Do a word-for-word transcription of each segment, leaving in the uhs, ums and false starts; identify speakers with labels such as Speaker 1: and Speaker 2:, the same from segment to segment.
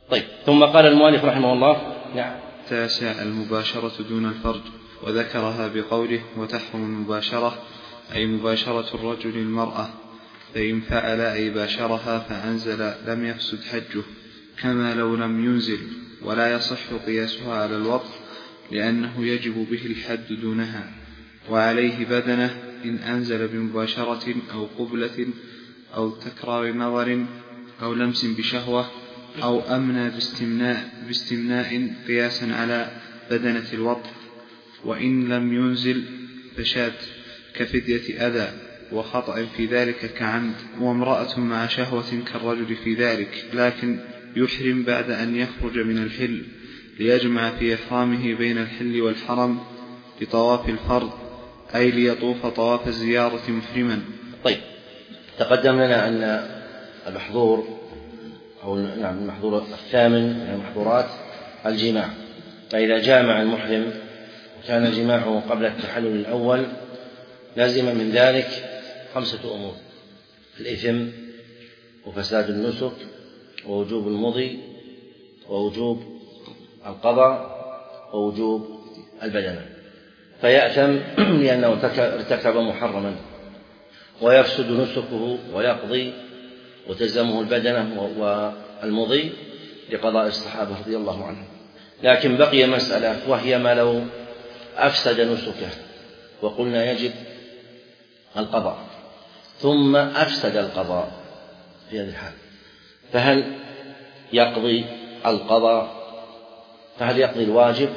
Speaker 1: طيب، ثم قال المؤلف رحمه الله: نعم.
Speaker 2: تاسع: المباشرة دون الفرج، وذكرها بقوله: وتحرم المباشرة، أي مباشرة الرجل المرأة، فإن فعل أي باشرها فأنزل لم يفسد حجه، كما لو لم ينزل، ولا يصح قياسها على الوطء لأنه يجب به الحد دونها، وعليه بدنه إن أنزل بمباشرة أو قبلة أو تكرار نظر أو لمس بشهوة أو أمنى باستمناء, باستمناء قياسا على بدنة الوطء. وإن لم ينزل فشات كفدية أذى وخطأ في ذلك كعمد. وامرأة مع شهوة كالرجل في ذلك، لكن يحرم بعد أن يخرج من الحل ليجمع في إحرامه بين الحل والحرم لطواف الفرض، أي ليطوف طواف الزيارة محرما.
Speaker 1: طيب، تقدم لنا أن المحظور أو نعم المحظور الثامن من المحظورات الجماع، فإذا جامع المحرم وكان جماعه قبل التحلل الأول لازم من ذلك خمسة أمور: الإثم، وفساد النسك، ووجوب المضي، ووجوب القضاء، ووجوب البدنة. فيأثم لأنه ارتكب محرما، ويفسد نسكه ويقضي وتلزمه البدنة والمضي لقضاء الصحابة رضي الله عنهم. لكن بقي مسألة، وهي ما لو أفسد نسكه وقلنا يجب القضاء ثم أفسد القضاء في هذه الحال، فهل يقضي القضاء فهل يقضي الواجب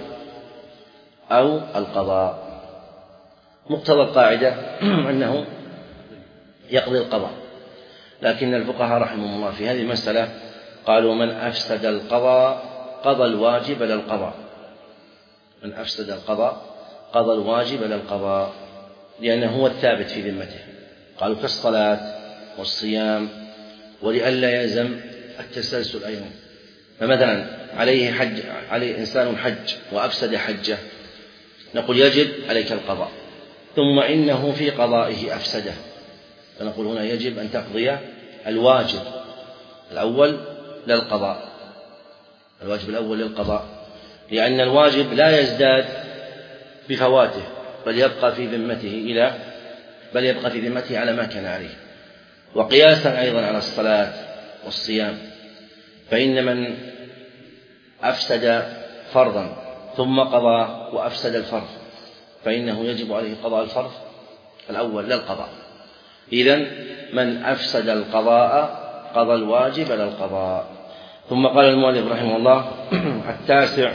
Speaker 1: أو القضاء؟ مقتضى القاعدة أنه يقضي القضاء، لكن الفقهاء رحمهم الله في هذه المسألة قالوا: من أفسد القضاء قضى الواجب للقضاء، من أفسد القضاء قضى الواجب للقضاء، لأنه هو الثابت في ذمته. قالوا كالصلاة والصيام، ولئلا يلزم التسلسل أيضا. فمثلا عليه حج عليه إنسان حج وأفسد حجه، نقول يجب عليك القضاء، ثم إنه في قضائه أفسده، فنقول هنا يجب أن تقضي الواجب الأول للقضاء، الواجب الأول للقضاء، لأن الواجب لا يزداد بفواته، بل يبقى في ذمته إلى بل يبقى في ذمته على ما كان عليه. وقياسا أيضا على الصلاة والصيام، فإن من أفسد فرضا ثم قضى وأفسد الفرض فإنه يجب عليه قضاء الفرض الأول للقضاء. إذن من أفسد القضاء قضى الواجب للقضاء. ثم قال المؤلف رحمه الله: التاسع: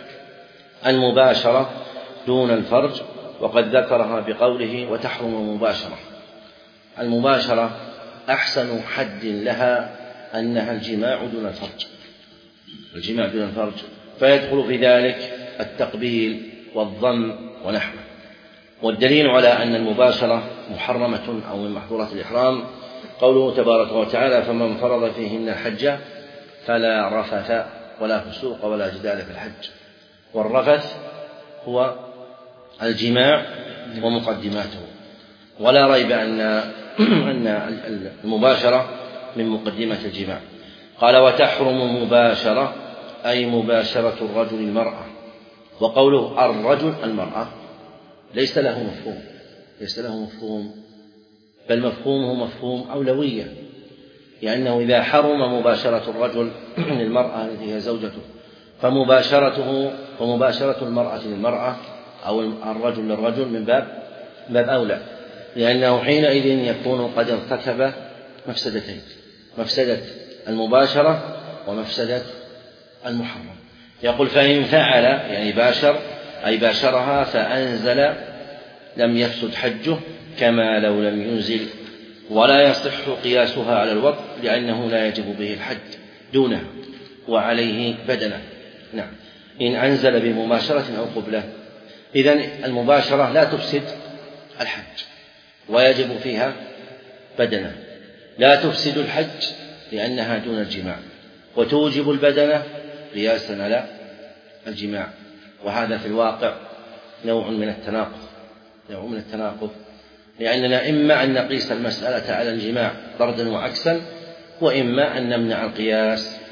Speaker 1: المباشرة دون الفرج، وقد ذكرها بقوله: وتحرم المباشرة. المباشرة أحسن حد لها أنها الجماع دون الفرج، الجماع دون الفرج، فيدخل في ذلك التقبيل والضم ونحوه. والدليل على أن المباشرة محرمة أو من محظورات الإحرام قوله تبارك وتعالى: فمن فرض فيهن الحج فلا رفث ولا فسوق ولا جدال في الحج. والرفث هو الجماع ومقدماته، ولا ريب أن أن المباشرة من مقدمة الجماع. قال: وتحرم مباشرة، أي مباشرة الرجل المرأة. وقوله الرجل المرأة ليس له مفهوم ليس له مفهوم بل مفهومه مفهوم أولوية، لأنه إذا حرم مباشرة الرجل للمرأة التي هي زوجته فمباشرته فمباشرة المرأة للمرأة أو الرجل للرجل من باب باب أولى، لأنه حينئذ يكون قد ارتكب مفسدتين: مفسدة المباشرة ومفسدة المحرم. يقول: فإن فعل يعني باشر أي باشرها فأنزل لم يفسد حجه، كما لو لم ينزل، ولا يصح قياسها على الوطء لأنه لا يجب به الحد دونه، وعليه بدنه. نعم، إن أنزل بمباشرة أو قبلة. إذن المباشرة لا تفسد الحج ويجب فيها بدنه، لا تفسد الحج لأنها دون الجماع، وتوجب البدنة قياسا على الجماع. وهذا في الواقع نوع من التناقض نوع من التناقض لأننا إما أن نقيس المسألة على الجماع طردا وعكسا، وإما أن نمنع القياس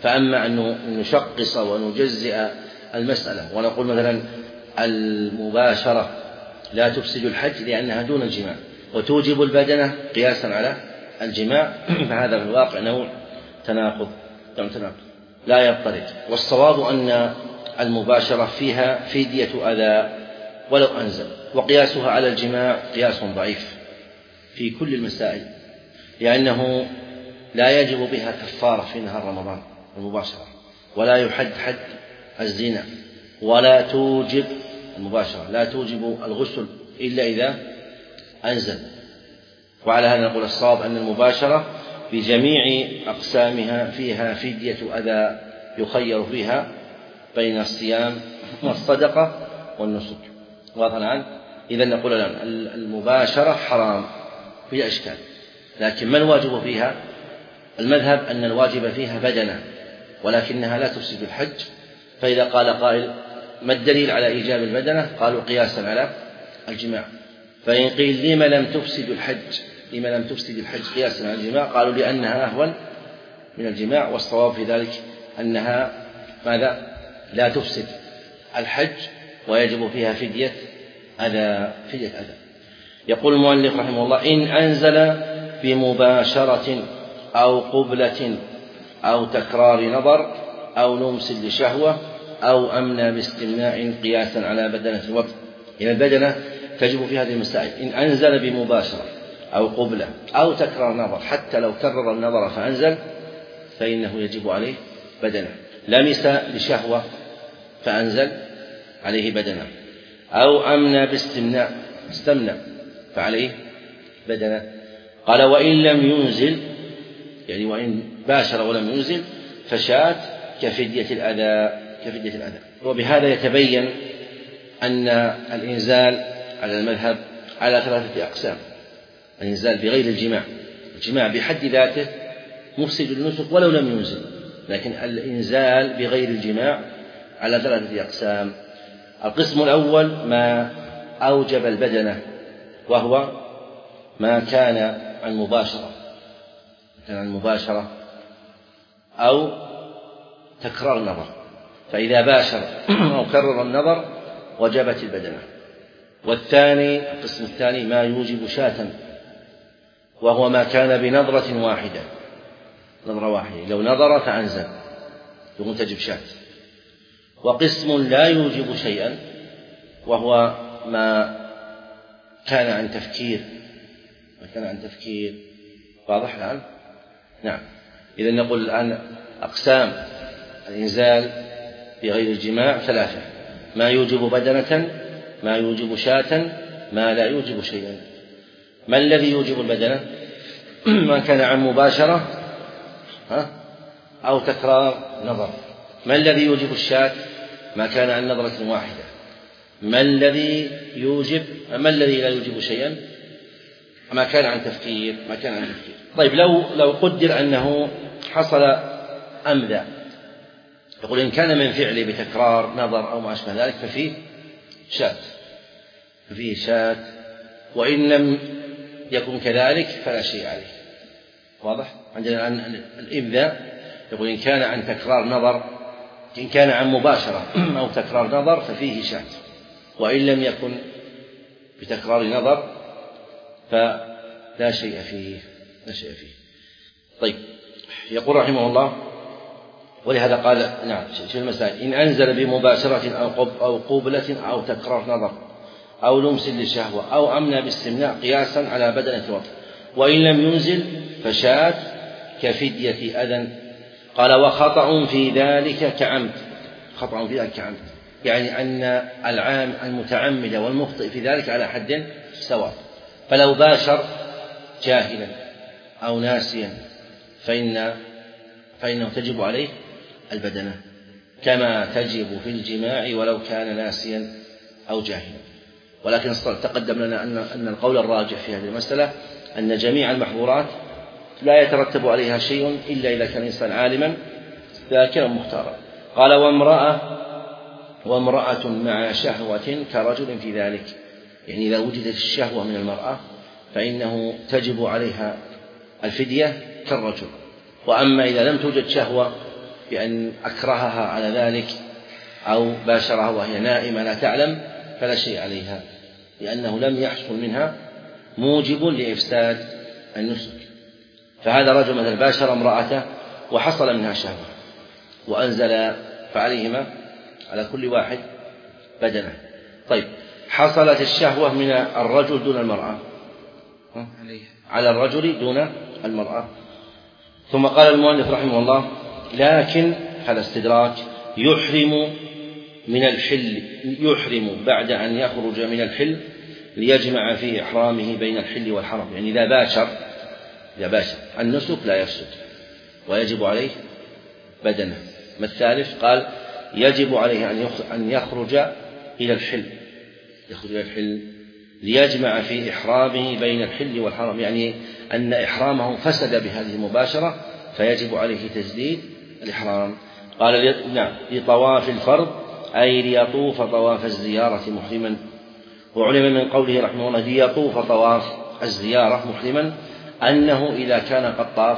Speaker 1: فأما أن نشقص ونجزئ المسألة ونقول مثلا المباشرة لا تفسد الحج لأنها دون الجماع وتوجب البدنة قياسا على الجماع، فهذا في الواقع نوع تناقض لا يضطرد. والصواب أن المباشرة فيها فدية أذى ولو أنزل، وقياسها على الجماع قياس ضعيف في كل المسائل، لأنه لا يجب بها كفارة في نهار رمضان المباشرة، ولا يحد حد الزنا، ولا توجب المباشرة لا توجب الغسل إلا إذا أنزل. وعلى هذا نقول الصواب أن المباشرة بجميع أقسامها فيها فدية أذى يخير فيها بين الصيام والصدقة والنسك. واضح الآن؟ إذا نقول الآن المباشرة حرام بلا إشكال، لكن ما الواجب فيها؟ المذهب أن الواجب فيها بدنة، ولكنها لا تفسد الحج. فإذا قال قائل ما الدليل على إيجاب البدنة؟ قالوا قياسا على الجماع. فإن قيل لما لم تفسد الحج لما لم تفسد الحج قياسا على الجماع؟ قالوا لأنها أهون من الجماع، والصواب في ذلك أنها ماذا؟ لا تفسد الحج ويجب فيها فدية أذى فدية أذى. يقول المؤلف رحمه الله: إن أنزل بمباشرة أو قبلة أو تكرار نظر أو لمس لشهوة أو أمنى باستمناء قياسا على بدنة الوضع. يعني البدنة تجب في هذه المسائل إن أنزل بمباشرة أو قبلة أو تكرار نظر، حتى لو كرر النظر فأنزل فإنه يجب عليه بدنة. لمس لشهوة فأنزل عليه بدنة، أو أمنى باستمناء استمنى فعليه بدنة. قال: وإن لم ينزل، يعني وإن باشر ولم ينزل، فشاة كفدية الأذى كفدية الأذى. وبهذا يتبين أن الإنزال على المذهب على ثلاثة أقسام: الإنزال بغير الجماع، الجماع بحد ذاته مفسد النسك ولو لم ينزل، لكن الإنزال بغير الجماع على ثلاثة أقسام. القسم الأول ما أوجب البدنة، وهو ما كان عن مباشرة كان عن مباشرة أو تكرار النظر، فإذا باشر أو كرر النظر وجبت البدنة. والثاني القسم الثاني ما يوجب شاة، وهو ما كان بنظرة واحدة نظرة واحدة لو نظر فأنزل يقوم تجب شاة. وقسم لا يوجب شيئا، وهو ما كان عن تفكير ما كان عن تفكير واضح الآن؟ نعم. إذا نقول الآن أقسام الإنزال بغير الجماع ثلاثة: ما يوجب بدنة، ما يوجب شاة، ما لا يوجب شيئا. ما الذي يوجب البدنة؟ ما كان عن مباشرة ها؟ أو تكرار نظر. ما الذي يوجب الشاة؟ ما كان عن نظرة واحدة. ما الذي يوجب ما الذي لا يوجب شيئا؟ ما كان عن تفكير ما كان عن تفكير. طيب لو لو قدر أنه حصل أمذى، يقول إن كان من فعله بتكرار نظر أو ما أشبه ذلك ففيه شاة ففيه شاة وإن لم يكن كذلك فلا شيء عليه. واضح؟ عندنا الآن الإمذاء يقول إن كان عن تكرار نظر إن كان عن مباشرة أو تكرار نظر ففيه شاة، وإن لم يكن بتكرار نظر فلا شيء فيه لا شيء فيه. طيب، يقول رحمه الله: ولهذا قال نعم في المسائل: إن أنزل بمباشرة أو قبلة أو تكرار نظر أو لمس للشهوة أو أمنى باستمناء قياسا على بدنة الوضع، وإن لم ينزل فشاة كفدية أذى. قال: وخطأ في ذلك كعمد. خطأ في ذلك كعمد يعني أن العام المتعمد والمخطئ في ذلك على حد سواء. فلو باشر جاهلا أو ناسيا فإن فإنه تجب عليه البدنة كما تجب في الجماع ولو كان ناسيا أو جاهلا. ولكن تقدم لنا أن أن القول الراجح في هذه المسألة أن جميع المحظورات لا يترتب عليها شيء إلا إذا كان الإنسان عالما ذاكرا مختارا. قال: وامرأة وامرأة مع شهوة كرجل في ذلك، يعني إذا وجدت الشهوة من المرأة فإنه تجب عليها الفدية كالرجل. وأما إذا لم توجد شهوة بأن أكرهها على ذلك أو باشرها وهي نائمة لا تعلم فلا شيء عليها، لأنه لم يحصل منها موجب لإفساد النسك. فهذا رجل مثلا باشر امرأته وحصل منها شهوة وأنزل، فعليهما على كل واحد بدنه. طيب، حصلت الشهوة من الرجل دون المرأة، على الرجل دون المرأة. ثم قال المؤلف رحمه الله: لكن هذا استدراك، يحرم من الحل، يحرم بعد أن يخرج من الحل ليجمع في إحرامه بين الحل والحرم. يعني إذا باشر إذا باشر النسك لا يفسد ويجب عليه بدنه. ما الثالث؟ قال: يجب عليه أن يخرج إلى الحل يخرج إلى الحل ليجمع في إحرامه بين الحل والحرم، يعني أن إحرامه فسد بهذه المباشرة فيجب عليه تجديد الإحرام. قال: نعم، لطواف الفرض، أي ليطوف طواف الزيارة محرما. وعلم من قوله رحمه الله ليطوف طواف الزيارة محرما أنه إذا كان قد طاف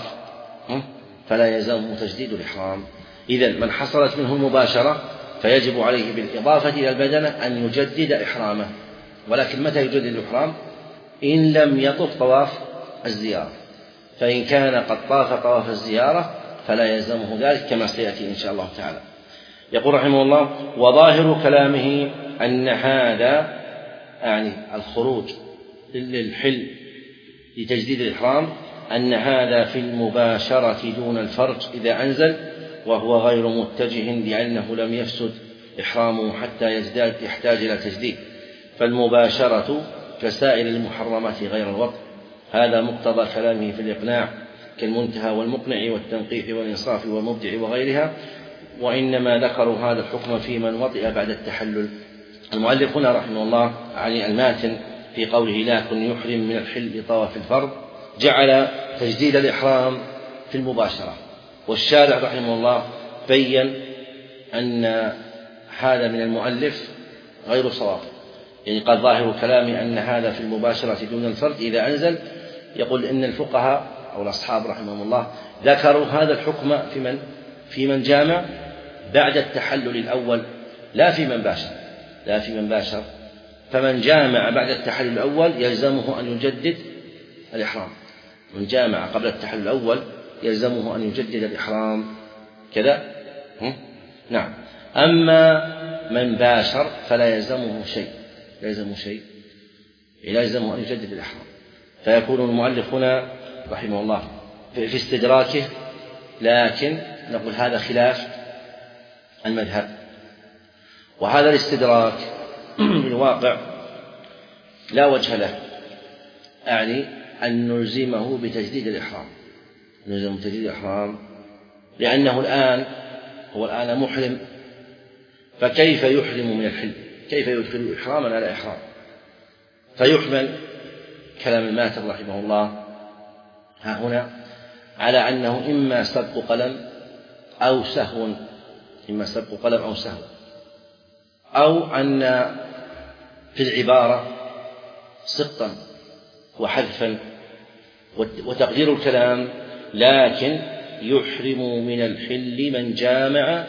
Speaker 1: فلا يلزمه تجديد الإحرام. إذن من حصلت منه المباشرة فيجب عليه بالإضافة إلى البدنة أن يجدد إحرامه. ولكن متى يجدد الإحرام؟ إن لم يطف طواف الزيارة، فإن كان قد طاف طواف الزيارة فلا يلزمه ذلك كما سيأتي إن شاء الله تعالى. يقول رحمه الله: وظاهر كلامه أن هذا، يعني الخروج للحل لتجديد الإحرام، أن هذا في المباشرة دون الفرج إذا أنزل وهو غير متجه، لأنه لم يفسد إحرامه حتى يزداد يحتاج إلى تجديد. فالمباشرة كسائر المحرمات غير الوطء. هذا مقتضى كلامه في الإقناع كالمنتهى والمقنع والتنقيح والإنصاف والمبدع وغيرها، وإنما ذكروا هذا الحكم في من وطئ بعد التحلل. المؤلف هنا رحمه الله يعني الماتن في قوله: لكن يحرم من الحل لطواف الفرض، جعل تجديد الإحرام في المباشرة. والشارع رحمه الله بين أن هذا من المؤلف غير صواب، يعني قال: ظاهر كلامي أن هذا في المباشرة دون الفرد إذا أنزل. يقول إن الفقهاء أو الأصحاب رحمهم الله ذكروا هذا الحكم في من في من جامع بعد التحلل الأول، لا في من باشر لا في من باشر فمن جامع بعد التحلل الأول يلزمه أن يجدد الإحرام. من جامع قبل التحلل الأول يلزمه أن يجدد الإحرام كذا. نعم. أما من باشر فلا يلزمه شيء لا يلزمه شيء لا يلزمه أن يجدد الإحرام. فيكون المؤلف هنا رحمه الله في استدراكه، لكن نقول هذا خلاف المذهب. وهذا الاستدراك بالواقع لا وجه له، أعني أن نلزمه بتجديد الإحرام نلزمه بتجديد الإحرام لأنه الآن هو الآن محرم، فكيف يحرم من الحل؟ كيف يدخل إحراما على إحرام؟ فيحمل كلام الماتن رحمه الله ها هنا على أنه إما سبق قلم أو سهو إما سبق قلم أو سهو، أو أن في العبارة سقطا وحذفا، وتقدير الكلام: لكن يحرم من الحل من جامع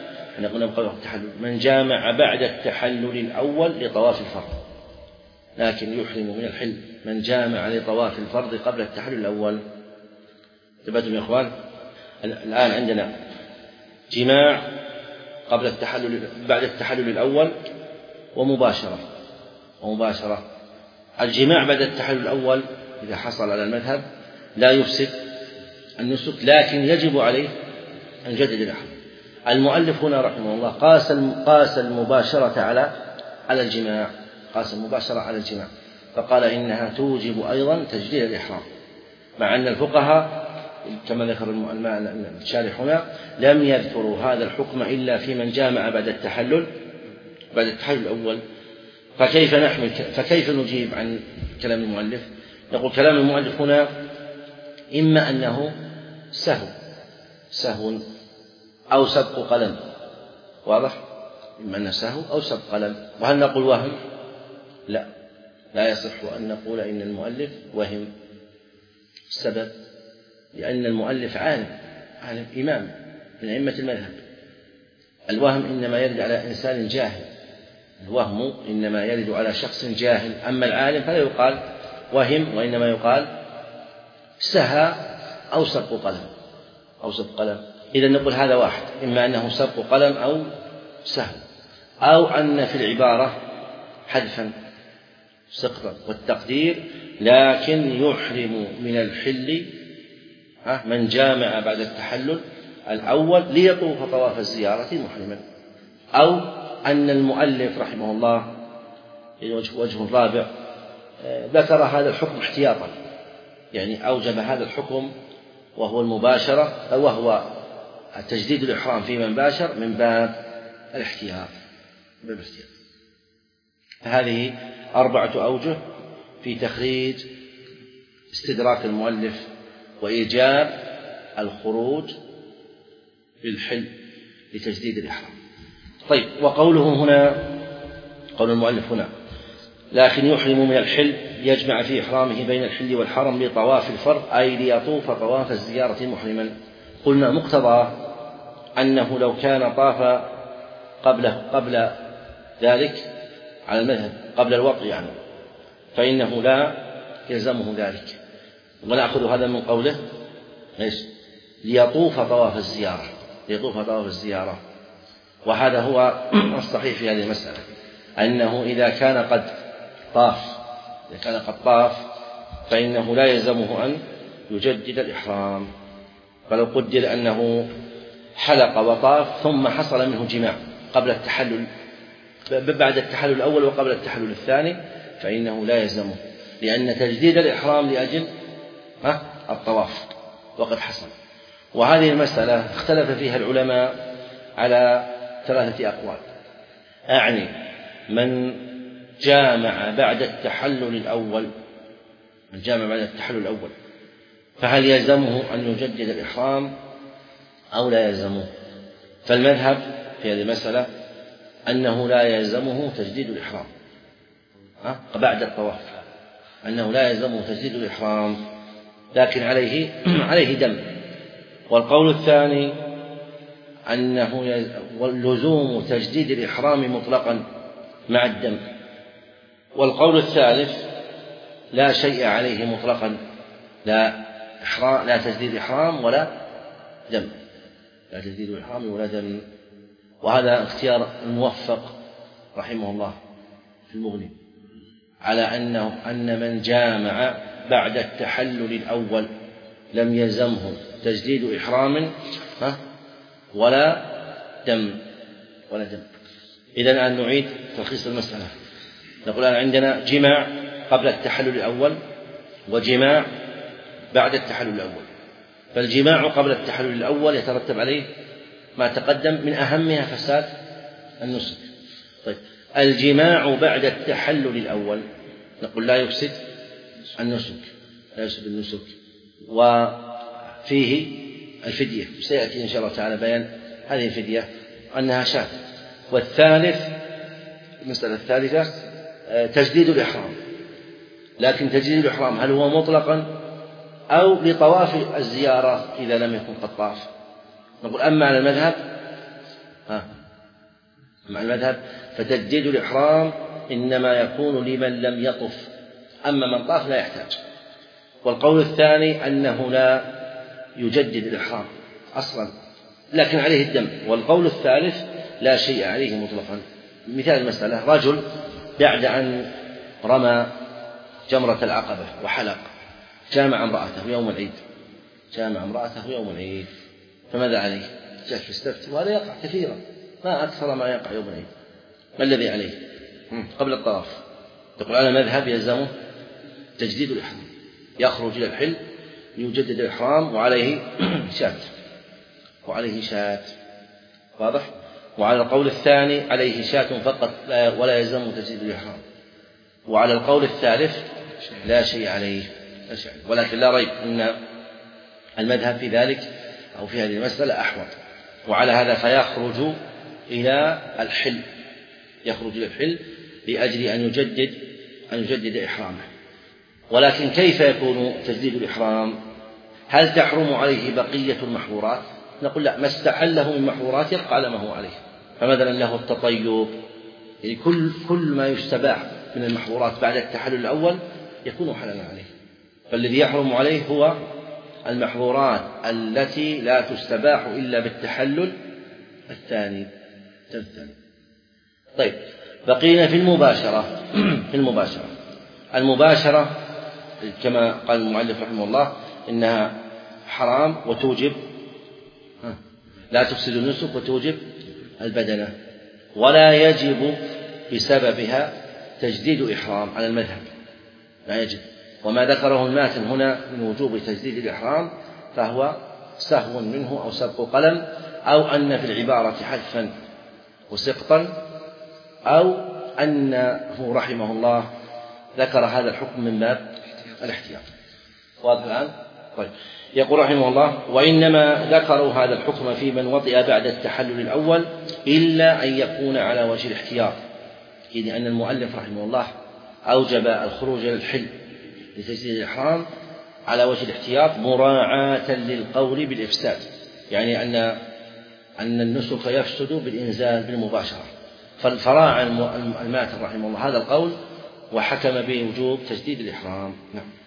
Speaker 1: من جامع بعد التحلل الأول لطواف الفرض. لكن يحرم من الحل من جامع لطواف الفرض قبل التحلل الأول. انتبهتم يا إخوان؟ الآن عندنا جماع قبل التحلل بعد التحلل الأول ومباشرة ومباشرة الجماع بعد التحلل الأول إذا حصل على المذهب لا يفسد النسك، لكن يجب عليه أن يجدد الإحرام. المؤلف هنا رحمه الله قاس قاس المباشرة على على الجماع قاس المباشرة على الجماع فقال إنها توجب أيضا تجديد الإحرام، مع أن الفقهاء كما ذكر الشارح هنا لم يذكروا هذا الحكم إلا في من جامع بعد التحلل بعد التحلل الأول. فكيف نحمل فكيف نجيب عن كلام المؤلف؟ نقول كلام المؤلف هنا إما أنه سهو سهو أو سبق قلم، واضح؟ إما أنه سهو أو سبق قلم. وهل نقول وهم؟ لا لا يصح أن نقول إن المؤلف وهم. السبب لأن المؤلف عالم عالم إمام من أئمة المذهب الوهم إنما يرد على إنسان جاهل، الوهم إنما يرد على شخص جاهل، أما العالم فلا يقال وهم، وإنما يقال سهى أو سرق قلم أو سرق قلم. إذا نقول هذا واحد، إما أنه سرق قلم أو سهو، أو أن في العبارة حذفا سقطا، والتقدير لكن يحرم من الحل من جامع بعد التحلل الأول ليطوف طواف الزيارة محرما. أو أن المؤلف رحمه الله وجه رابع ذكر هذا الحكم احتياطا، يعني أوجب هذا الحكم وهو المباشرة، وهو تجديد الإحرام في من باشر من باب الاحتياط. هذه أربعة أوجه في تخريج استدراك المؤلف وإيجاب الخروج بالحل لتجديد الإحرام. طيب، وقوله هنا، قول المؤلف هنا لكن يحرم من الحل يجمع في إحرامه بين الحل والحرم لطواف الفرض، أي ليطوف طواف الزيارة محرما. قلنا مقتضى أنه لو كان طاف قبل قبل ذلك على المذهب قبل الوطء يعني، فإنه لا يلزمه ذلك. ونأخذ هذا من قوله ليش ليطوف طواف الزيارة، ليطوف طواف الزيارة. وهذا هو الصحيح في هذه المسألة، أنه إذا كان قد طاف إذا كان قد طاف فإنه لا يلزمه أن يجدد الإحرام. فلو قدر أنه حلق وطاف ثم حصل منه جماع قبل التحلل بعد التحلل الأول وقبل التحلل الثاني فإنه لا يلزمه، لأن تجديد الإحرام لأجل الطواف وقد حصل. وهذه المسألة اختلف فيها العلماء على ثلاثة أقوال، أعني من جامع بعد التحلل الأول من جامع بعد التحلل الأول فهل يلزمه أن يجدد الإحرام أو لا يلزمه؟ فالمذهب في هذه المسألة أنه لا يلزمه تجديد الإحرام بعد الطواف، أنه لا يلزمه تجديد الإحرام، لكن عليه عليه دم. والقول الثاني أنه لزوم تجديد الإحرام مطلقا مع الدم. والقول الثالث لا شيء عليه مطلقا، لا إحرام لا تجديد إحرام ولا دم، لا تجديد الإحرام ولا دم. وهذا اختيار الموفق رحمه الله في المغني على أنه أن من جامع بعد التحلل الأول لم يلزمه تجديد إحرام ولا دم ولا دم. إذن الآن نعيد تلخيص المسألة. نقول الآن عندنا جماع قبل التحلل الأول وجماع بعد التحلل الأول. فالجماع قبل التحلل الأول يترتب عليه ما تقدم، من أهمها فساد النسك. طيب، الجماع بعد التحلل الأول نقول لا يفسد النسك، لا يفسد النسك، وفيه الفدية، سيأتي إن شاء الله تعالى بيان هذه الفدية أنها شاة. والثالث المسألة الثالثة تجديد الإحرام، لكن تجديد الإحرام هل هو مطلقا أو لطواف الزيارة إذا لم يكن قد طاف؟ نقول أما على المذهب ها مع المذهب فتجديد الإحرام إنما يكون لمن لم يطف، أما من طاف لا يحتاج. والقول الثاني أنه لا يجدد الإحرام أصلا لكن عليه الدم. والقول الثالث لا شيء عليه مطلقا. مثال المسألة رجل بعد أن رمى جمرة العقبة وحلق جامع امرأته يوم العيد جامع امرأته يوم العيد فماذا عليه؟ جاء يستفتي، وهذا يقع كثيرا، ما أكثر ما يقع يوم العيد. ما الذي عليه قبل الطواف؟ تقول على مذهب يلزمه تجديد الإحرام، يخرج إلى الحل يجدد الإحرام وعليه شاة وعليه شاة واضح. وعلى القول الثاني عليه شاة فقط ولا يلزمه تجديد الإحرام. وعلى القول الثالث لا شيء عليه، لا شيء عليه. ولكن لا ريب أن المذهب في ذلك أو في هذه المسألة أحوط. وعلى هذا فيخرج إلى الحل يخرج إلى الحل لأجل أن يجدد أن يجدد إحرامه. ولكن كيف يكون تجديد الإحرام؟ هل تحرم عليه بقية المحظورات؟ نقول لا، ما استحله من محظورات يبقى على ما هو عليه، فمثلا له التطيب، يعني كل كل ما يستباح من المحظورات بعد التحلل الأول يكون حلالا عليه. فالذي يحرم عليه هو المحظورات التي لا تستباح إلا بالتحلل الثاني الثاني. طيب، بقينا في المباشرة. في المباشرة المباشرة كما قال المؤلف رحمه الله إنها حرام وتوجب، لا تفسد النسك وتوجب البدنة، ولا يجب بسببها تجديد إحرام على المذهب، لا يجب. وما ذكره الماتن هنا من وجوب تجديد الإحرام فهو سهو منه أو سبق قلم، أو أن في العبارة حذفا وسقطا، أو أنه رحمه الله ذكر هذا الحكم من باب الاحتياط. واضح الآن؟ طيب، يقول رحمه الله: وإنما ذكروا هذا الحكم في من وطئ بعد التحلل الأول إلا أن يكون على وجه الاحتياط، إذ أن المؤلف رحمه الله أوجب الخروج إلى الحل لتجديد الإحرام على وجه الاحتياط مراعاة للقول بالإفساد، يعني أن أن النسك يفسد بالإنزال بالمباشرة، فراعى الماتن رحمه الله هذا القول وحكم بوجوب تجديد الإحرام. نعم.